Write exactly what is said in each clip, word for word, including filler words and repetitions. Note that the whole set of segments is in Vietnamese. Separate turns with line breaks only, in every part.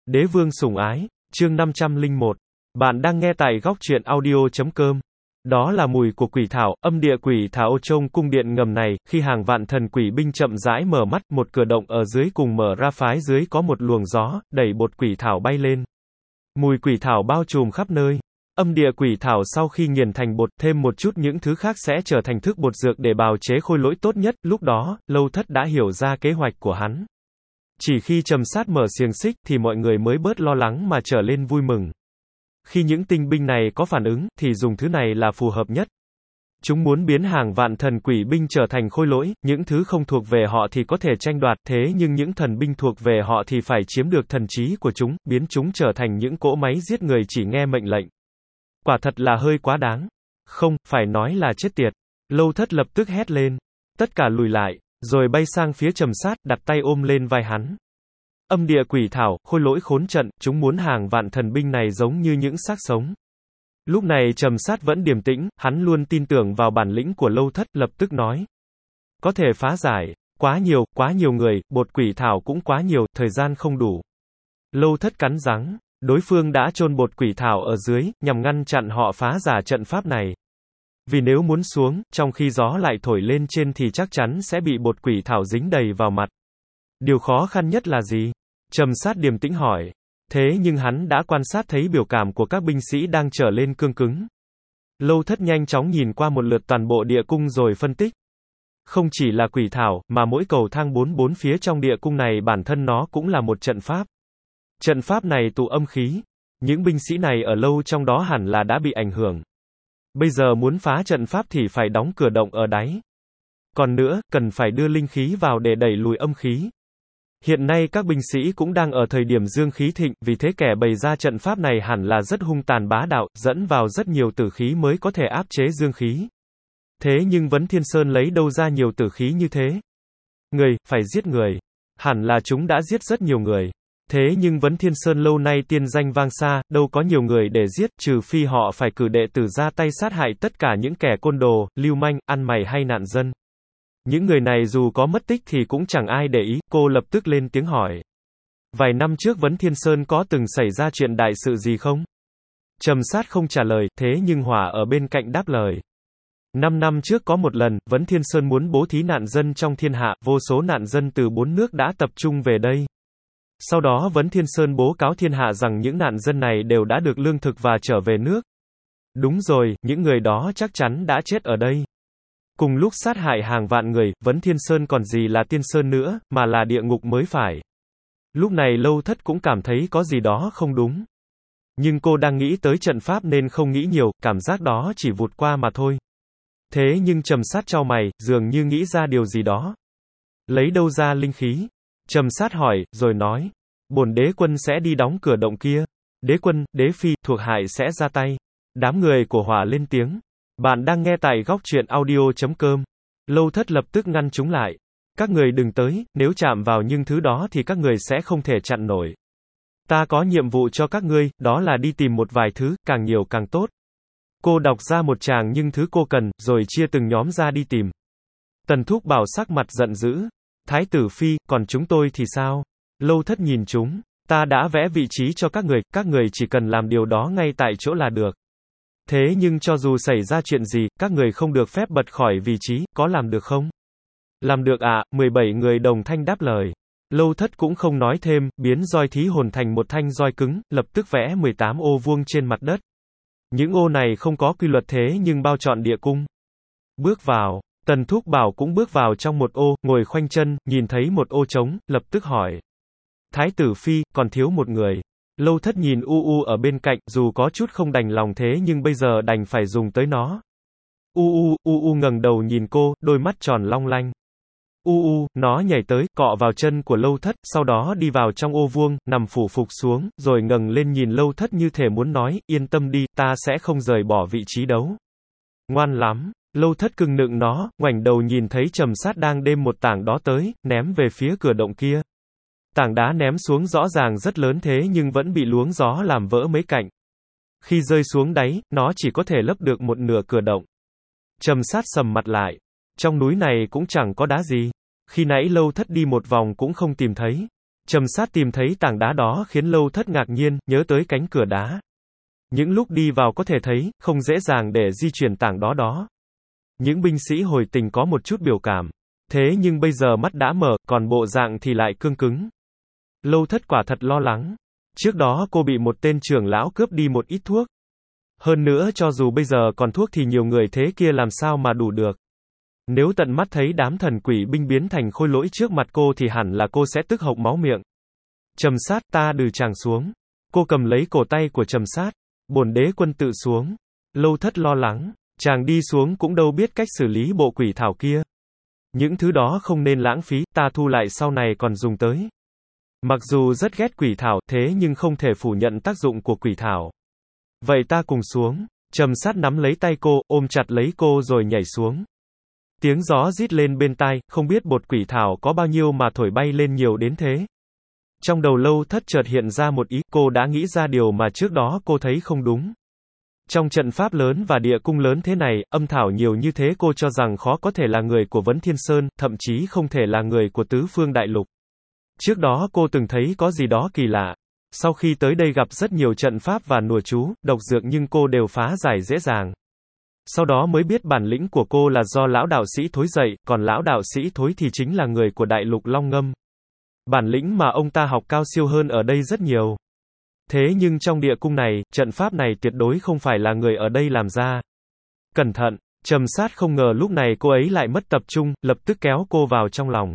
Đế vương sủng ái, chương năm trăm lẻ một. Bạn đang nghe tại góc truyện audio chấm com. Đó là mùi của quỷ thảo, âm địa quỷ thảo trong cung điện ngầm này, khi hàng vạn thần quỷ binh chậm rãi mở mắt, một cửa động ở dưới cùng mở ra, phái dưới có một luồng gió, đẩy bột quỷ thảo bay lên. Mùi quỷ thảo bao trùm khắp nơi. Âm địa quỷ thảo sau khi nghiền thành bột, thêm một chút những thứ khác sẽ trở thành thức bột dược để bào chế khôi lỗi tốt nhất. Lúc đó, Lâu Thất đã hiểu ra kế hoạch của hắn. Chỉ khi Trầm Sát mở xiềng xích thì mọi người mới bớt lo lắng mà trở lên vui mừng. Khi những tinh binh này có phản ứng, thì dùng thứ này là phù hợp nhất. Chúng muốn biến hàng vạn thần quỷ binh trở thành khôi lỗi, những thứ không thuộc về họ thì có thể tranh đoạt, thế nhưng những thần binh thuộc về họ thì phải chiếm được thần trí của chúng, biến chúng trở thành những cỗ máy giết người chỉ nghe mệnh lệnh. Quả thật là hơi quá đáng. Không, phải nói là chết tiệt. Lâu Thất lập tức hét lên. Tất cả lùi lại, rồi bay sang phía Trầm Sát, đặt tay ôm lên vai hắn. Âm địa quỷ thảo, khôi lỗi khốn trận, chúng muốn hàng vạn thần binh này giống như những xác sống. Lúc này Trầm Sát vẫn điềm tĩnh, hắn luôn tin tưởng vào bản lĩnh của Lâu Thất, lập tức nói. Có thể phá giải, quá nhiều, quá nhiều người, bột quỷ thảo cũng quá nhiều, thời gian không đủ. Lâu Thất cắn răng, đối phương đã chôn bột quỷ thảo ở dưới, nhằm ngăn chặn họ phá giả trận pháp này. Vì nếu muốn xuống, trong khi gió lại thổi lên trên thì chắc chắn sẽ bị bột quỷ thảo dính đầy vào mặt. Điều khó khăn nhất là gì? Trầm Sát điềm tĩnh hỏi. Thế nhưng hắn đã quan sát thấy biểu cảm của các binh sĩ đang trở lên cương cứng. Lâu Thất nhanh chóng nhìn qua một lượt toàn bộ địa cung rồi phân tích. Không chỉ là quỷ thảo, mà mỗi cầu thang bốn bốn phía trong địa cung này bản thân nó cũng là một trận pháp. Trận pháp này tụ âm khí. Những binh sĩ này ở lâu trong đó hẳn là đã bị ảnh hưởng. Bây giờ muốn phá trận pháp thì phải đóng cửa động ở đáy. Còn nữa, cần phải đưa linh khí vào để đẩy lùi âm khí. Hiện nay các binh sĩ cũng đang ở thời điểm dương khí thịnh, vì thế kẻ bày ra trận pháp này hẳn là rất hung tàn bá đạo, dẫn vào rất nhiều tử khí mới có thể áp chế dương khí. Thế nhưng Vấn Thiên Sơn lấy đâu ra nhiều tử khí như thế? Người, phải giết người. Hẳn là chúng đã giết rất nhiều người. Thế nhưng Vấn Thiên Sơn lâu nay tiên danh vang xa, đâu có nhiều người để giết, trừ phi họ phải cử đệ tử ra tay sát hại tất cả những kẻ côn đồ, lưu manh, ăn mày hay nạn dân. Những người này dù có mất tích thì cũng chẳng ai để ý, cô lập tức lên tiếng hỏi. Vài năm trước Vấn Thiên Sơn có từng xảy ra chuyện đại sự gì không? Trầm Sát không trả lời, thế nhưng Hỏa ở bên cạnh đáp lời. Năm năm trước có một lần, Vấn Thiên Sơn muốn bố thí nạn dân trong thiên hạ, vô số nạn dân từ bốn nước đã tập trung về đây. Sau đó Vấn Thiên Sơn bố cáo thiên hạ rằng những nạn dân này đều đã được lương thực và trở về nước. Đúng rồi, những người đó chắc chắn đã chết ở đây. Cùng lúc sát hại hàng vạn người, Vấn Thiên Sơn còn gì là Tiên Sơn nữa, mà là địa ngục mới phải. Lúc này Lâu Thất cũng cảm thấy có gì đó không đúng. Nhưng cô đang nghĩ tới trận pháp nên không nghĩ nhiều, cảm giác đó chỉ vụt qua mà thôi. Thế nhưng Trầm Sát chau mày, dường như nghĩ ra điều gì đó. Lấy đâu ra linh khí? Trầm Sát hỏi, rồi nói. Bổn đế quân sẽ đi đóng cửa động kia. Đế quân, đế phi, thuộc hạ sẽ ra tay. Đám người của Hỏa lên tiếng. Bạn đang nghe tại góc truyện audio chấm com. Lâu Thất lập tức ngăn chúng lại. Các người đừng tới, nếu chạm vào những thứ đó thì các người sẽ không thể chặn nổi. Ta có nhiệm vụ cho các ngươi, đó là đi tìm một vài thứ, càng nhiều càng tốt. Cô đọc ra một tràng những thứ cô cần, rồi chia từng nhóm ra đi tìm. Tần Thúc Bảo sắc mặt giận dữ. Thái tử phi, còn chúng tôi thì sao? Lâu Thất nhìn chúng. Ta đã vẽ vị trí cho các người, các người chỉ cần làm điều đó ngay tại chỗ là được. Thế nhưng cho dù xảy ra chuyện gì, các người không được phép bật khỏi vị trí, có làm được không? Làm được ạ, à, mười bảy người đồng thanh đáp lời. Lâu Thất cũng không nói thêm, biến roi thí hồn thành một thanh roi cứng, lập tức vẽ mười tám ô vuông trên mặt đất. Những ô này không có quy luật thế nhưng bao trọn địa cung. Bước vào, Tần Thúc Bảo cũng bước vào trong một ô, ngồi khoanh chân, nhìn thấy một ô trống, lập tức hỏi. Thái tử phi, còn thiếu một người. Lâu Thất nhìn U U ở bên cạnh, dù có chút không đành lòng thế nhưng bây giờ đành phải dùng tới nó. U U, U U ngẩng đầu nhìn cô, đôi mắt tròn long lanh. U U, nó nhảy tới, cọ vào chân của Lâu Thất, sau đó đi vào trong ô vuông, nằm phủ phục xuống, rồi ngẩng lên nhìn Lâu Thất như thể muốn nói, yên tâm đi, ta sẽ không rời bỏ vị trí đấu. Ngoan lắm. Lâu Thất cưng nựng nó, ngoảnh đầu nhìn thấy Trầm Sát đang đem một tảng đó tới, ném về phía cửa động kia. Tảng đá ném xuống rõ ràng rất lớn thế nhưng vẫn bị luống gió làm vỡ mấy cạnh. Khi rơi xuống đáy, nó chỉ có thể lấp được một nửa cửa động. Trầm Sát sầm mặt lại. Trong núi này cũng chẳng có đá gì. Khi nãy Lâu Thất đi một vòng cũng không tìm thấy. Trầm Sát tìm thấy tảng đá đó khiến Lâu Thất ngạc nhiên, nhớ tới cánh cửa đá. Những lúc đi vào có thể thấy, không dễ dàng để di chuyển tảng đó đó. Những binh sĩ hồi tình có một chút biểu cảm. Thế nhưng bây giờ mắt đã mở, còn bộ dạng thì lại cương cứng. Lâu Thất quả thật lo lắng. Trước đó cô bị một tên trưởng lão cướp đi một ít thuốc. Hơn nữa cho dù bây giờ còn thuốc thì nhiều người thế kia làm sao mà đủ được. Nếu tận mắt thấy đám thần quỷ binh biến thành khôi lỗi trước mặt cô thì hẳn là cô sẽ tức hộc máu miệng. Trầm Sát, ta đừ chàng xuống. Cô cầm lấy cổ tay của Trầm Sát. Bổn đế quân tự xuống. Lâu Thất lo lắng. Chàng đi xuống cũng đâu biết cách xử lý bộ quỷ thảo kia. Những thứ đó không nên lãng phí, ta thu lại sau này còn dùng tới. Mặc dù rất ghét quỷ thảo, thế nhưng không thể phủ nhận tác dụng của quỷ thảo. Vậy ta cùng xuống. Trầm Sát nắm lấy tay cô, ôm chặt lấy cô rồi nhảy xuống. Tiếng gió rít lên bên tai, không biết bột quỷ thảo có bao nhiêu mà thổi bay lên nhiều đến thế. Trong đầu Lâu Thất chợt hiện ra một ý, cô đã nghĩ ra điều mà trước đó cô thấy không đúng. Trong trận pháp lớn và địa cung lớn thế này, âm thảo nhiều như thế cô cho rằng khó có thể là người của Vấn Thiên Sơn, thậm chí không thể là người của Tứ Phương Đại Lục. Trước đó cô từng thấy có gì đó kỳ lạ. Sau khi tới đây gặp rất nhiều trận pháp và nùa chú, độc dược nhưng cô đều phá giải dễ dàng. Sau đó mới biết bản lĩnh của cô là do lão đạo sĩ Thối dạy, còn lão đạo sĩ Thối thì chính là người của Đại Lục Long Ngâm. Bản lĩnh mà ông ta học cao siêu hơn ở đây rất nhiều. Thế nhưng trong địa cung này, trận pháp này tuyệt đối không phải là người ở đây làm ra. Cẩn thận, Trầm Sát không ngờ lúc này cô ấy lại mất tập trung, lập tức kéo cô vào trong lòng.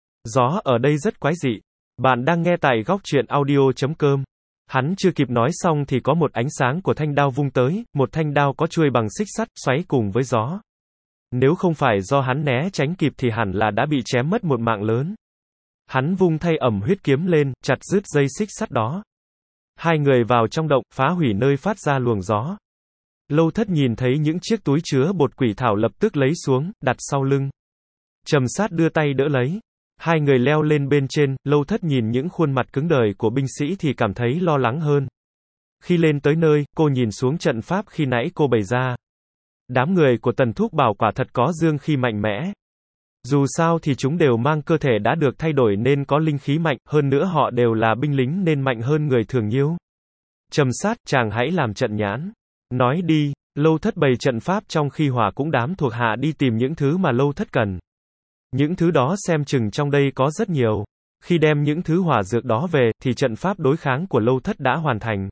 Gió ở đây rất quái dị. Bạn đang nghe tại góc truyện audio chấm com. Hắn chưa kịp nói xong thì có một ánh sáng của thanh đao vung tới, một thanh đao có chuôi bằng xích sắt, xoáy cùng với gió. Nếu không phải do hắn né tránh kịp thì hẳn là đã bị chém mất một mạng lớn. Hắn vung thay ẩm huyết kiếm lên, chặt đứt dây xích sắt đó. Hai người vào trong động, phá hủy nơi phát ra luồng gió. Lâu Thất nhìn thấy những chiếc túi chứa bột quỷ thảo lập tức lấy xuống, đặt sau lưng. Trầm Sát đưa tay đỡ lấy. Hai người leo lên bên trên, Lâu Thất nhìn những khuôn mặt cứng đờ của binh sĩ thì cảm thấy lo lắng hơn. Khi lên tới nơi, cô nhìn xuống trận pháp khi nãy cô bày ra. Đám người của Tần Thúc Bảo quả thật có dương khí mạnh mẽ. Dù sao thì chúng đều mang cơ thể đã được thay đổi nên có linh khí mạnh, hơn nữa họ đều là binh lính nên mạnh hơn người thường nhiều. Trầm Sát, chàng hãy làm trận nhãn. Nói đi. Lâu Thất bày trận pháp trong khi hỏa cũng đám thuộc hạ đi tìm những thứ mà Lâu Thất cần. Những thứ đó xem chừng trong đây có rất nhiều. Khi đem những thứ hỏa dược đó về, thì trận pháp đối kháng của Lâu Thất đã hoàn thành.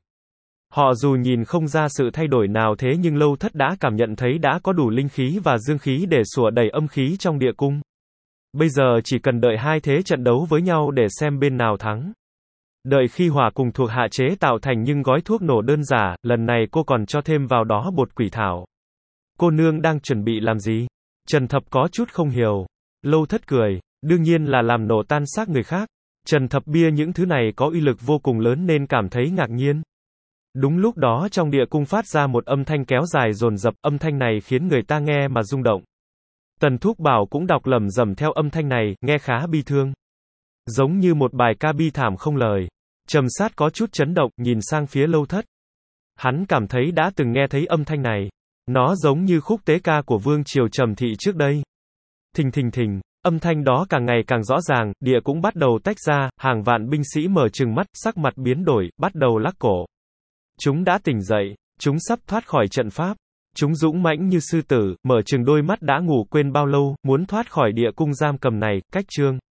Họ dù nhìn không ra sự thay đổi nào thế nhưng Lâu Thất đã cảm nhận thấy đã có đủ linh khí và dương khí để xua đẩy âm khí trong địa cung. Bây giờ chỉ cần đợi hai thế trận đấu với nhau để xem bên nào thắng. Đợi khi hỏa cùng thuộc hạ chế tạo thành những gói thuốc nổ đơn giản, lần này cô còn cho thêm vào đó bột quỷ thảo. Cô nương đang chuẩn bị làm gì? Trần Thập có chút không hiểu. Lâu Thất cười, đương nhiên là làm nổ tan xác người khác. Trần Thập bia những thứ này có uy lực vô cùng lớn nên cảm thấy ngạc nhiên. Đúng lúc đó trong địa cung phát ra một âm thanh kéo dài dồn dập, âm thanh này khiến người ta nghe mà rung động. Tần Thúc Bảo cũng đọc lẩm rẩm theo âm thanh này, nghe khá bi thương. Giống như một bài ca bi thảm không lời. Trầm Sát có chút chấn động, nhìn sang phía Lâu Thất. Hắn cảm thấy đã từng nghe thấy âm thanh này. Nó giống như khúc tế ca của Vương Triều Trầm Thị trước đây. Thình thình thình, âm thanh đó càng ngày càng rõ ràng, địa cũng bắt đầu tách ra, hàng vạn binh sĩ mở trừng mắt, sắc mặt biến đổi, bắt đầu lắc cổ. Chúng đã tỉnh dậy, chúng sắp thoát khỏi trận pháp. Chúng dũng mãnh như sư tử, mở trừng đôi mắt đã ngủ quên bao lâu, muốn thoát khỏi địa cung giam cầm này, cách chương.